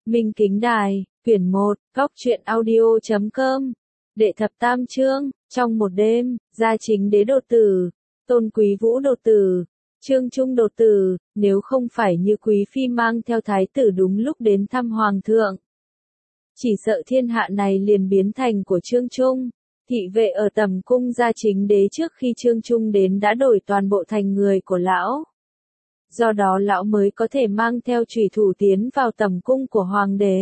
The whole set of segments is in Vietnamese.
Minh Kính Đài, quyển 1, góc truyện audio.com, đệ thập tam chương, trong một đêm, gia chính đế đột tử, Tôn Quý Vũ đột tử, Trương Trung đột tử, nếu không phải như Quý Phi mang theo thái tử đúng lúc đến thăm Hoàng thượng. Chỉ sợ thiên hạ này liền biến thành của Trương Trung, thị vệ ở tầm cung gia chính đế trước khi Trương Trung đến đã đổi toàn bộ thành người của lão. Do đó lão mới có thể mang theo chủy thủ tiến vào tầm cung của hoàng đế.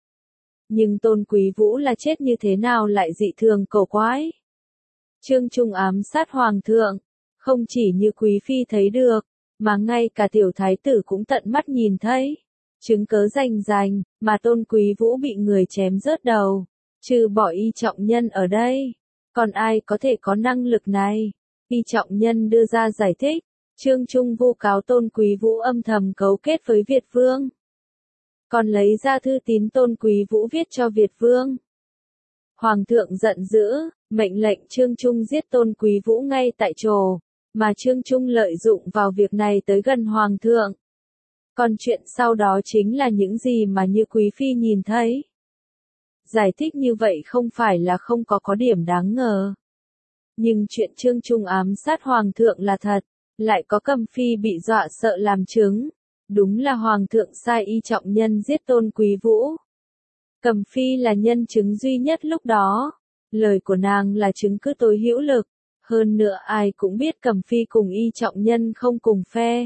Nhưng Tôn Quý Vũ là chết như thế nào lại dị thường cổ quái. Trương Trung ám sát hoàng thượng, không chỉ như Quý Phi thấy được, mà ngay cả tiểu thái tử cũng tận mắt nhìn thấy. Chứng cớ rành, mà Tôn Quý Vũ bị người chém rớt đầu, trừ bỏ Y Trọng Nhân ở đây. Còn ai có thể có năng lực này? Y Trọng Nhân đưa ra giải thích. Trương Trung vu cáo Tôn Quý Vũ âm thầm cấu kết với Việt Vương. Còn lấy ra thư tín Tôn Quý Vũ viết cho Việt Vương. Hoàng thượng giận dữ, mệnh lệnh Trương Trung giết Tôn Quý Vũ ngay tại chỗ, mà Trương Trung lợi dụng vào việc này tới gần Hoàng thượng. Còn chuyện sau đó chính là những gì mà như Quý Phi nhìn thấy. Giải thích như vậy không phải là không có điểm đáng ngờ. Nhưng chuyện Trương Trung ám sát Hoàng thượng là thật. Lại có Cầm Phi bị dọa sợ làm chứng. Đúng là Hoàng thượng sai Y Trọng Nhân giết Tôn Quý Vũ. Cầm Phi là nhân chứng duy nhất lúc đó. Lời của nàng là chứng cứ tối hữu lực. Hơn nữa ai cũng biết Cầm Phi cùng Y Trọng Nhân không cùng phe.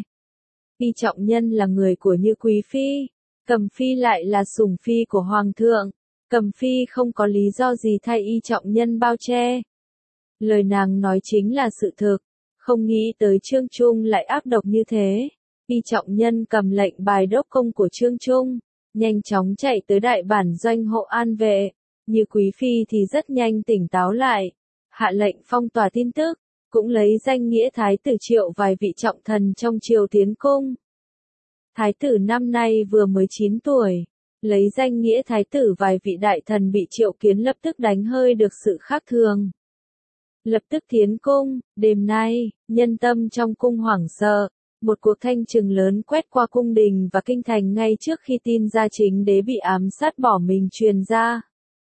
Y Trọng Nhân là người của Như Quý Phi. Cầm Phi lại là sủng phi của Hoàng thượng. Cầm Phi không có lý do gì thay Y Trọng Nhân bao che. Lời nàng nói chính là sự thực. Không nghĩ tới Trương Trung lại ác độc như thế. Y Trọng Nhân cầm lệnh bài đốc công của Trương Trung, nhanh chóng chạy tới đại bản doanh hộ an vệ. Như Quý Phi thì rất nhanh tỉnh táo lại, hạ lệnh phong tỏa tin tức, cũng lấy danh nghĩa thái tử triệu vài vị trọng thần trong triều tiến cung. Thái tử năm nay vừa mới 9 tuổi, lấy danh nghĩa thái tử vài vị đại thần bị triệu kiến lập tức đánh hơi được sự khác thường. Lập tức tiến cung, đêm nay, nhân tâm trong cung hoảng sợ, một cuộc thanh trừng lớn quét qua cung đình và kinh thành ngay trước khi tin gia chính đế bị ám sát bỏ mình truyền ra.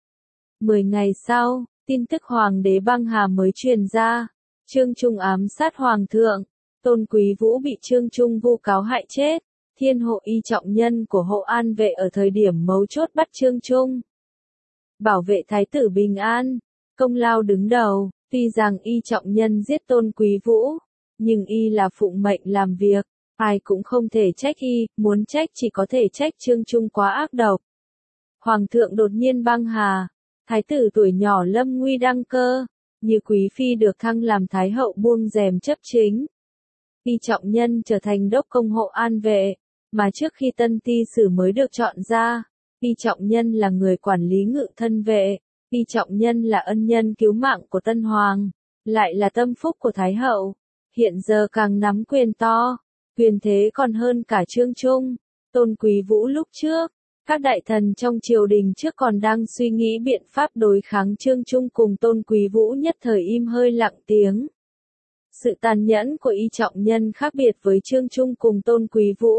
10 ngày sau, tin tức hoàng đế băng hà mới truyền ra, Trương Trung ám sát hoàng thượng, Tôn Quý Vũ bị Trương Trung vu cáo hại chết, thiên hộ Y Trọng Nhân của hộ an vệ ở thời điểm mấu chốt bắt Trương Trung. Bảo vệ thái tử bình an, công lao đứng đầu. Tuy rằng Y Trọng Nhân giết Tôn Quý Vũ, nhưng Y là phụng mệnh làm việc, ai cũng không thể trách Y, muốn trách chỉ có thể trách Trương Trung quá ác độc. Hoàng thượng đột nhiên băng hà, thái tử tuổi nhỏ lâm nguy đăng cơ, Như Quý Phi được thăng làm thái hậu buông rèm chấp chính. Y Trọng Nhân trở thành đốc công hộ an vệ, mà trước khi tân ty sử mới được chọn ra, Y Trọng Nhân là người quản lý ngự thân vệ. Y Trọng Nhân là ân nhân cứu mạng của Tân Hoàng, lại là tâm phúc của Thái Hậu, hiện giờ càng nắm quyền to, quyền thế còn hơn cả Trương Trung, Tôn Quý Vũ lúc trước. Các đại thần trong triều đình trước còn đang suy nghĩ biện pháp đối kháng Trương Trung cùng Tôn Quý Vũ nhất thời im hơi lặng tiếng. Sự tàn nhẫn của Y Trọng Nhân khác biệt với Trương Trung cùng Tôn Quý Vũ,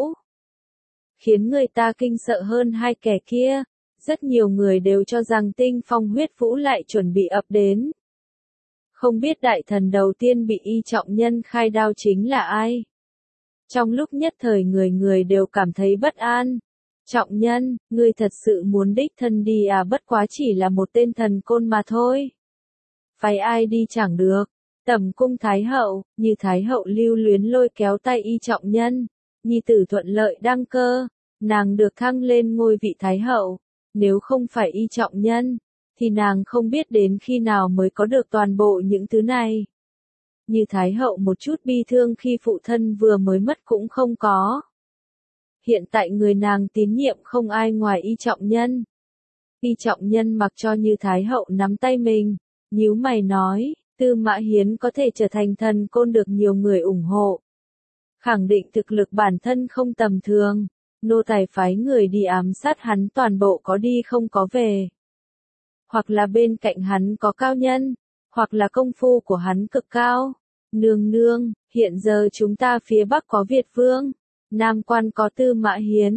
khiến người ta kinh sợ hơn hai kẻ kia. Rất nhiều người đều cho rằng tinh phong huyết vũ lại chuẩn bị ập đến. Không biết đại thần đầu tiên bị Y Trọng Nhân khai đao chính là ai. Trong lúc nhất thời người đều cảm thấy bất an. Trọng Nhân, ngươi thật sự muốn đích thân đi à? Bất quá chỉ là một tên thần côn mà thôi. Phái ai đi chẳng được. Tẩm cung Thái Hậu, Như Thái Hậu lưu luyến lôi kéo tay Y Trọng Nhân. Nhi tử thuận lợi đăng cơ, nàng được thăng lên ngôi vị Thái Hậu. Nếu không phải Y Trọng Nhân, thì nàng không biết đến khi nào mới có được toàn bộ những thứ này. Như Thái Hậu một chút bi thương khi phụ thân vừa mới mất cũng không có. Hiện tại người nàng tín nhiệm không ai ngoài Y Trọng Nhân. Y Trọng Nhân mặc cho Như Thái Hậu nắm tay mình, nhíu mày nói, Tư Mã Hiến có thể trở thành thần côn được nhiều người ủng hộ. Khẳng định thực lực bản thân không tầm thường. Nô tài phái người đi ám sát hắn toàn bộ có đi không có về. Hoặc là bên cạnh hắn có cao nhân, hoặc là công phu của hắn cực cao. Nương nương, hiện giờ chúng ta phía Bắc có Việt Vương, Nam Quan có Tư Mã Hiến,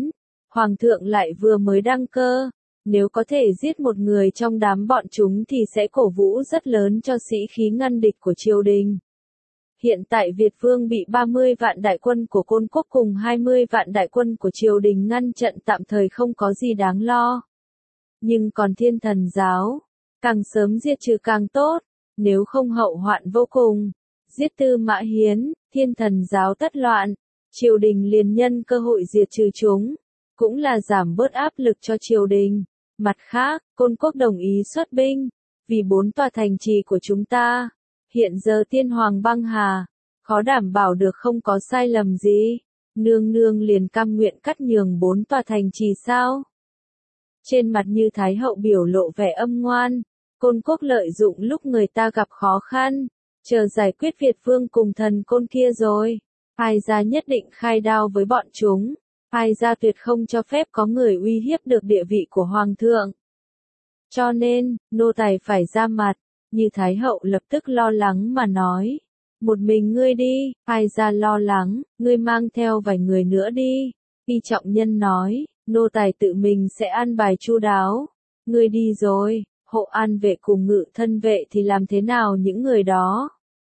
Hoàng thượng lại vừa mới đăng cơ, nếu có thể giết một người trong đám bọn chúng thì sẽ cổ vũ rất lớn cho sĩ khí ngăn địch của triều đình. Hiện tại Việt Vương bị 30 vạn đại quân của Côn Quốc cùng 20 vạn đại quân của triều đình ngăn trận tạm thời không có gì đáng lo. Nhưng còn Thiên Thần giáo, càng sớm diệt trừ càng tốt, nếu không hậu hoạn vô cùng. Giết Tư Mã Hiến, Thiên Thần giáo tất loạn, triều đình liền nhân cơ hội diệt trừ chúng, cũng là giảm bớt áp lực cho triều đình. Mặt khác, Côn Quốc đồng ý xuất binh, vì 4 tòa thành trì của chúng ta. Hiện giờ Tiên Hoàng băng hà, khó đảm bảo được không có sai lầm gì. Nương nương liền cam nguyện cắt nhường 4 tòa thành trì sao? Trên mặt Như Thái hậu biểu lộ vẻ âm ngoan, Côn Quốc lợi dụng lúc người ta gặp khó khăn, chờ giải quyết Việt Vương cùng thần Côn kia rồi. Ai ra nhất định khai đao với bọn chúng, ai ra tuyệt không cho phép có người uy hiếp được địa vị của Hoàng thượng. Cho nên, nô tài phải ra mặt. Như Thái hậu lập tức lo lắng mà nói. Một mình ngươi đi, ai ra lo lắng, ngươi mang theo vài người nữa đi. Y Trọng Nhân nói, nô tài tự mình sẽ an bài chu đáo. Ngươi đi rồi, hộ an vệ cùng ngự thân vệ thì làm thế nào những người đó?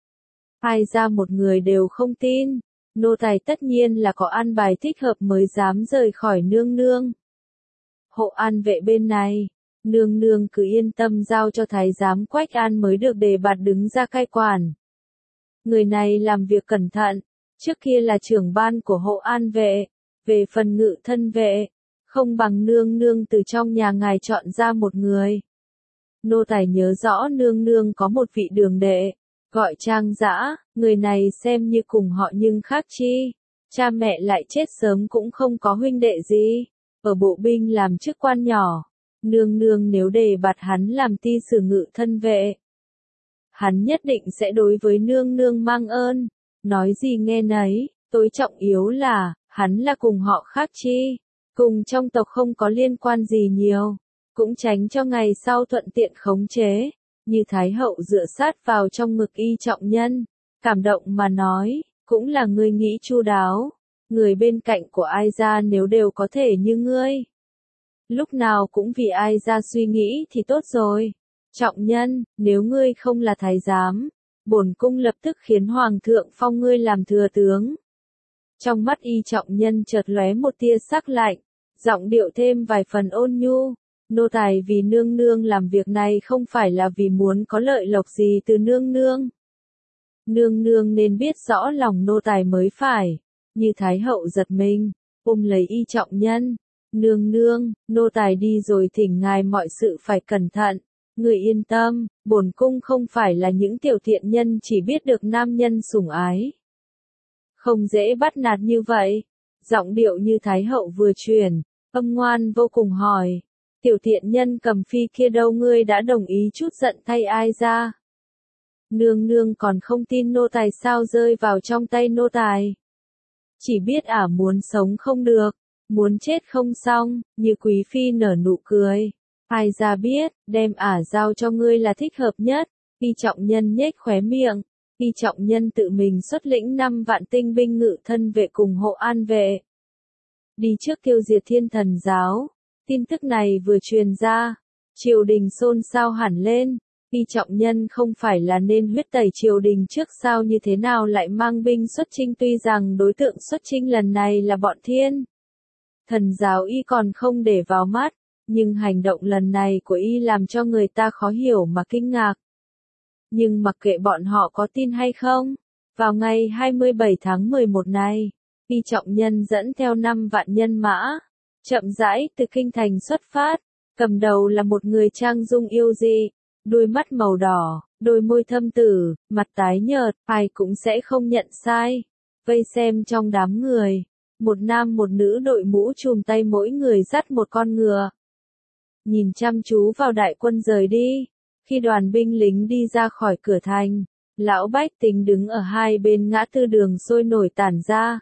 Ai ra một người đều không tin. Nô tài tất nhiên là có an bài thích hợp mới dám rời khỏi nương nương. Hộ an vệ bên này. Nương nương cứ yên tâm giao cho thái giám Quách An mới được đề bạt đứng ra cai quản. Người này làm việc cẩn thận, trước kia là trưởng ban của hộ an vệ, về phần ngự thân vệ, không bằng nương nương từ trong nhà ngài chọn ra một người. Nô tài nhớ rõ nương nương có một vị đường đệ, gọi Trang Dã, người này xem như cùng họ nhưng khác chi, cha mẹ lại chết sớm cũng không có huynh đệ gì, ở bộ binh làm chức quan nhỏ. Nương nương nếu đề bạt hắn làm ti sử ngự thân vệ, hắn nhất định sẽ đối với nương nương mang ơn. Nói gì nghe nấy, tối trọng yếu là, hắn là cùng họ khác chi, cùng trong tộc không có liên quan gì nhiều, cũng tránh cho ngày sau thuận tiện khống chế. Như Thái hậu dựa sát vào trong ngực Y Trọng Nhân, cảm động mà nói, cũng là ngươi nghĩ chu đáo, người bên cạnh của ai ra nếu đều có thể như ngươi. Lúc nào cũng vì ai ra suy nghĩ thì tốt rồi. Trọng Nhân, nếu ngươi không là thái giám, bổn cung lập tức khiến Hoàng thượng phong ngươi làm thừa tướng. Trong mắt Y Trọng Nhân chợt lóe một tia sắc lạnh, giọng điệu thêm vài phần ôn nhu. Nô tài vì nương nương làm việc này không phải là vì muốn có lợi lộc gì từ nương nương. Nương nương nên biết rõ lòng nô tài mới phải. Như Thái hậu giật mình, ôm lấy Y Trọng Nhân. Nương nương, nô tài đi rồi thỉnh ngài mọi sự phải cẩn thận. Người yên tâm, bổn cung không phải là những tiểu thiện nhân chỉ biết được nam nhân sủng ái. Không dễ bắt nạt như vậy. Giọng điệu Như Thái hậu vừa truyền, âm ngoan vô cùng hỏi. Tiểu thiện nhân Cầm Phi kia đâu, ngươi đã đồng ý chút giận thay ai ra? Nương nương còn không tin nô tài sao rơi vào trong tay nô tài. Chỉ biết muốn sống không được, muốn chết không xong. Như Quý Phi nở nụ cười. Ai ra biết, đem giao cho ngươi là thích hợp nhất. Y Trọng Nhân nhếch khóe miệng. Y Trọng Nhân tự mình xuất lĩnh 5 vạn tinh binh ngự thân vệ cùng hộ an vệ, đi trước tiêu diệt Thiên Thần giáo. Tin tức này vừa truyền ra, triều đình xôn xao hẳn lên. Y Trọng Nhân không phải là nên huyết tẩy triều đình trước sao, như thế nào lại mang binh xuất chinh? Tuy rằng đối tượng xuất chinh lần này là bọn Thiên Thần giáo y còn không để vào mắt, nhưng hành động lần này của y làm cho người ta khó hiểu mà kinh ngạc. Nhưng mặc kệ bọn họ có tin hay không, vào ngày 27 tháng 11 này, Y Trọng Nhân dẫn theo 5 vạn nhân mã, chậm rãi từ kinh thành xuất phát. Cầm đầu là một người trang dung yêu dị, đôi mắt màu đỏ, đôi môi thâm tử, mặt tái nhợt, ai cũng sẽ không nhận sai. Vây xem trong đám người, một nam một nữ đội mũ trùm tay, mỗi người dắt một con ngựa, nhìn chăm chú vào đại quân rời đi. Khi đoàn binh lính đi ra khỏi cửa thành, lão bách tính đứng ở hai bên ngã tư đường sôi nổi tản ra.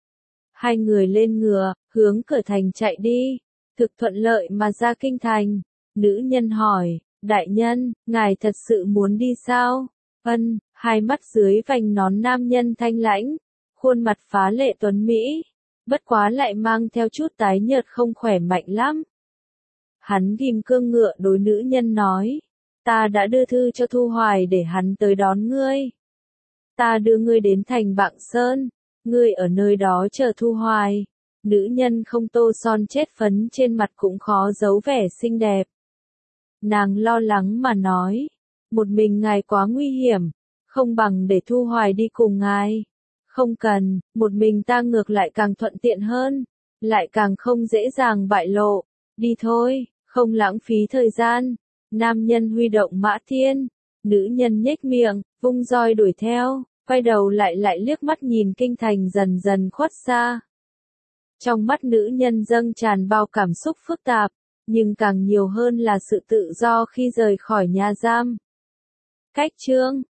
Hai người lên ngựa, hướng cửa thành chạy đi, thực thuận lợi mà ra kinh thành. Nữ nhân hỏi, đại nhân, ngài thật sự muốn đi sao? Ân, hai mắt dưới vành nón nam nhân thanh lãnh, khuôn mặt phá lệ tuấn mỹ, bất quá lại mang theo chút tái nhợt không khỏe mạnh lắm. Hắn ghim cương ngựa đối nữ nhân nói, ta đã đưa thư cho Thu Hoài để hắn tới đón ngươi. Ta đưa ngươi đến thành Bạng Sơn, ngươi ở nơi đó chờ Thu Hoài. Nữ nhân không tô son chết phấn trên mặt cũng khó giấu vẻ xinh đẹp. Nàng lo lắng mà nói, một mình ngài quá nguy hiểm, không bằng để Thu Hoài đi cùng ngài. Không cần, một mình ta ngược lại càng thuận tiện hơn, lại càng không dễ dàng bại lộ. Đi thôi, không lãng phí thời gian. Nam nhân huy động mã thiên, nữ nhân nhếch miệng, vung roi đuổi theo, quay đầu lại liếc mắt nhìn kinh thành dần dần khuất xa. Trong mắt nữ nhân dâng tràn bao cảm xúc phức tạp, nhưng càng nhiều hơn là sự tự do khi rời khỏi nhà giam. Cách chương